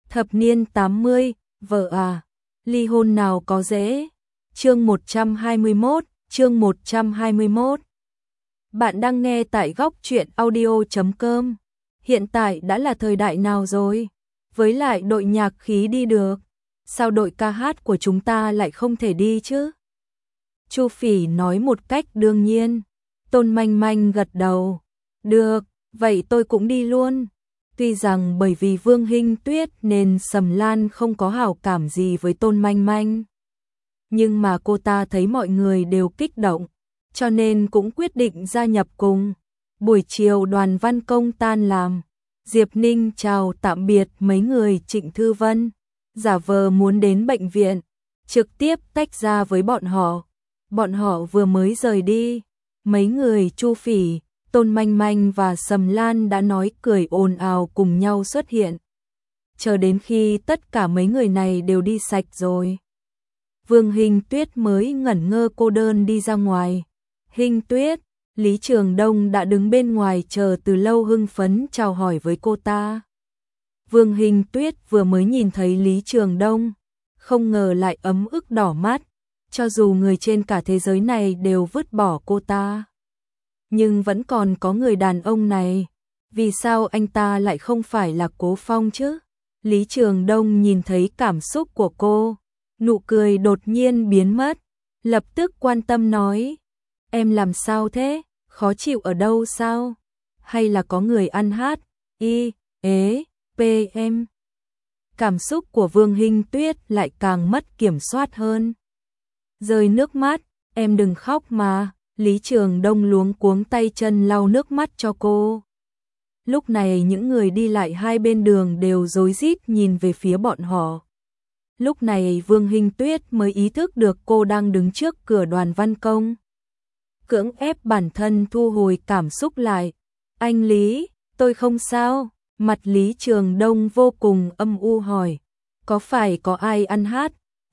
Thập niên 80, vợ à, ly hôn nào có dễ. Chương 121, chương 121. Bạn đang nghe tại góc truyện audio.com. Hiện tại đã là thời đại nào rồi? Với lại đội nhạc khí đi được, sao đội ca hát của chúng ta lại không thể đi chứ? Chu Phỉ nói một cách đương nhiên. Tôn Manh Manh gật đầu. Được, vậy tôi cũng đi luôn. Tuy rằng bởi vì Vương Hinh Tuyết nên Sầm Lan không có hảo cảm gì với Tôn Manh Manh. Nhưng mà cô ta thấy mọi người đều kích động, cho nên cũng quyết định gia nhập cùng. Buổi chiều đoàn văn công tan làm, Diệp Ninh chào tạm biệt mấy người Trịnh Thư Vân, giả vờ muốn đến bệnh viện, trực tiếp tách ra với bọn họ. Bọn họ vừa mới rời đi, mấy người Chu Phỉ, Tôn Manh Manh và Sầm Lan đã nói cười ồn ào cùng nhau xuất hiện. Chờ đến khi tất cả mấy người này đều đi sạch rồi, Vương Hinh Tuyết mới ngẩn ngơ cô đơn đi ra ngoài. Hinh Tuyết, Lý Trường Đông đã đứng bên ngoài chờ từ lâu hưng phấn chào hỏi với cô ta. Vương Hinh Tuyết vừa mới nhìn thấy Lý Trường Đông, không ngờ lại ấm ức đỏ mắt, cho dù người trên cả thế giới này đều vứt bỏ cô ta. Nhưng vẫn còn có người đàn ông này, vì sao anh ta lại không phải là Cố Phong chứ? Lý Trường Đông nhìn thấy cảm xúc của cô, nụ cười đột nhiên biến mất, lập tức quan tâm nói, em làm sao thế, khó chịu ở đâu sao? Hay là có người ăn hát, em? Cảm xúc của Vương Hinh Tuyết lại càng mất kiểm soát hơn. Rơi nước mắt, em đừng khóc mà. Lý Trường Đông luống cuống tay chân lau nước mắt cho cô. Lúc này những người đi lại hai bên đường đều rối rít nhìn về phía bọn họ. Lúc này Vương Hinh Tuyết mới ý thức được cô đang đứng trước cửa đoàn văn công. Cưỡng ép bản thân thu hồi cảm xúc lại. Anh Lý, tôi không sao. Mặt Lý Trường Đông vô cùng âm u hỏi. Có phải có ai ăn hát,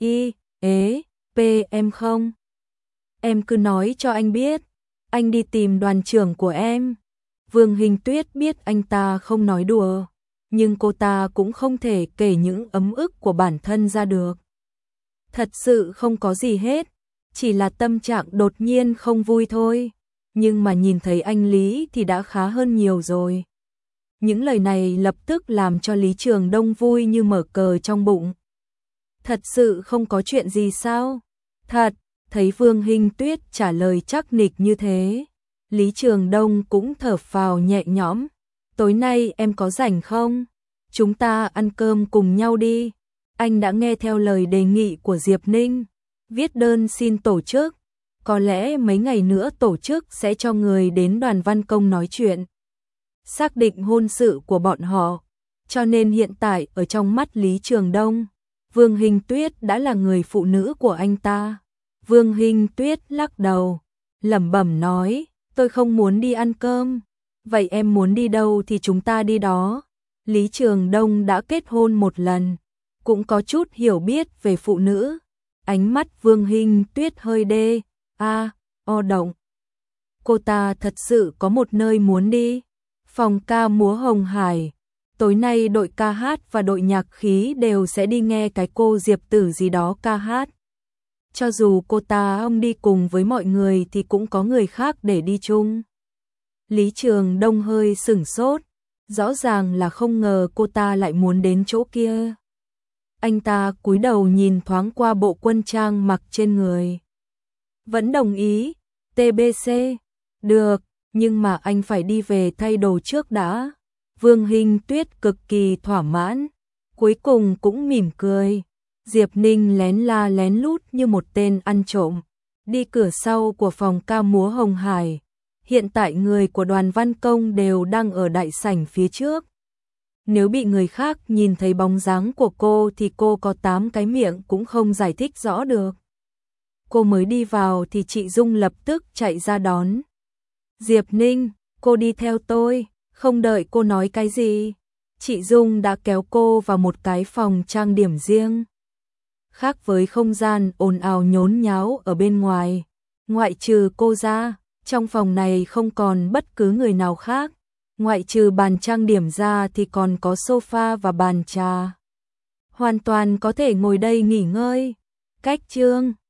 em không? Em cứ nói cho anh biết, anh đi tìm đoàn trưởng của em. Vương Hinh Tuyết biết anh ta không nói đùa, nhưng cô ta cũng không thể kể những ấm ức của bản thân ra được. Thật sự không có gì hết, chỉ là tâm trạng đột nhiên không vui thôi. Nhưng mà nhìn thấy anh Lý thì đã khá hơn nhiều rồi. Những lời này lập tức làm cho Lý Trường Đông vui như mở cờ trong bụng. Thật sự không có chuyện gì sao? Thật. Thấy Vương Hinh Tuyết trả lời chắc nịch như thế, Lý Trường Đông cũng thở phào nhẹ nhõm. Tối nay em có rảnh không? Chúng ta ăn cơm cùng nhau đi. Anh đã nghe theo lời đề nghị của Diệp Ninh, viết đơn xin tổ chức. Có lẽ mấy ngày nữa tổ chức sẽ cho người đến đoàn văn công nói chuyện, xác định hôn sự của bọn họ. Cho nên hiện tại ở trong mắt Lý Trường Đông, Vương Hinh Tuyết đã là người phụ nữ của anh ta. Vương Hinh Tuyết lắc đầu, lẩm bẩm nói, tôi không muốn đi ăn cơm. Vậy em muốn đi đâu thì chúng ta đi đó. Lý Trường Đông đã kết hôn một lần, cũng có chút hiểu biết về phụ nữ. Ánh mắt Vương Hinh Tuyết hơi động. Cô ta thật sự có một nơi muốn đi. Phòng ca múa Hồng Hải. Tối nay đội ca hát và đội nhạc khí đều sẽ đi nghe cái cô Diệp Tử gì đó ca hát. Cho dù cô ta không đi cùng với mọi người thì cũng có người khác để đi chung. Lý Trường Đông hơi sửng sốt, rõ ràng là không ngờ cô ta lại muốn đến chỗ kia. Anh ta cúi đầu nhìn thoáng qua bộ quân trang mặc trên người. Vẫn đồng ý, TBC, được, nhưng mà anh phải đi về thay đồ trước đã. Vương Hinh Tuyết cực kỳ thỏa mãn, cuối cùng cũng mỉm cười. Diệp Ninh lén la lén lút như một tên ăn trộm, đi cửa sau của phòng ca múa Hồng Hải. Hiện tại người của đoàn văn công đều đang ở đại sảnh phía trước. Nếu bị người khác nhìn thấy bóng dáng của cô thì cô có 8 cái miệng cũng không giải thích rõ được. Cô mới đi vào thì chị Dung lập tức chạy ra đón. Diệp Ninh, cô đi theo tôi, không đợi cô nói cái gì. Chị Dung đã kéo cô vào một cái phòng trang điểm riêng. Khác với không gian ồn ào nhốn nháo ở bên ngoài, ngoại trừ cô ra, trong phòng này không còn bất cứ người nào khác. Ngoại trừ bàn trang điểm ra thì còn có sofa và bàn trà. hoàn toàn có thể ngồi đây nghỉ ngơi. Cách chương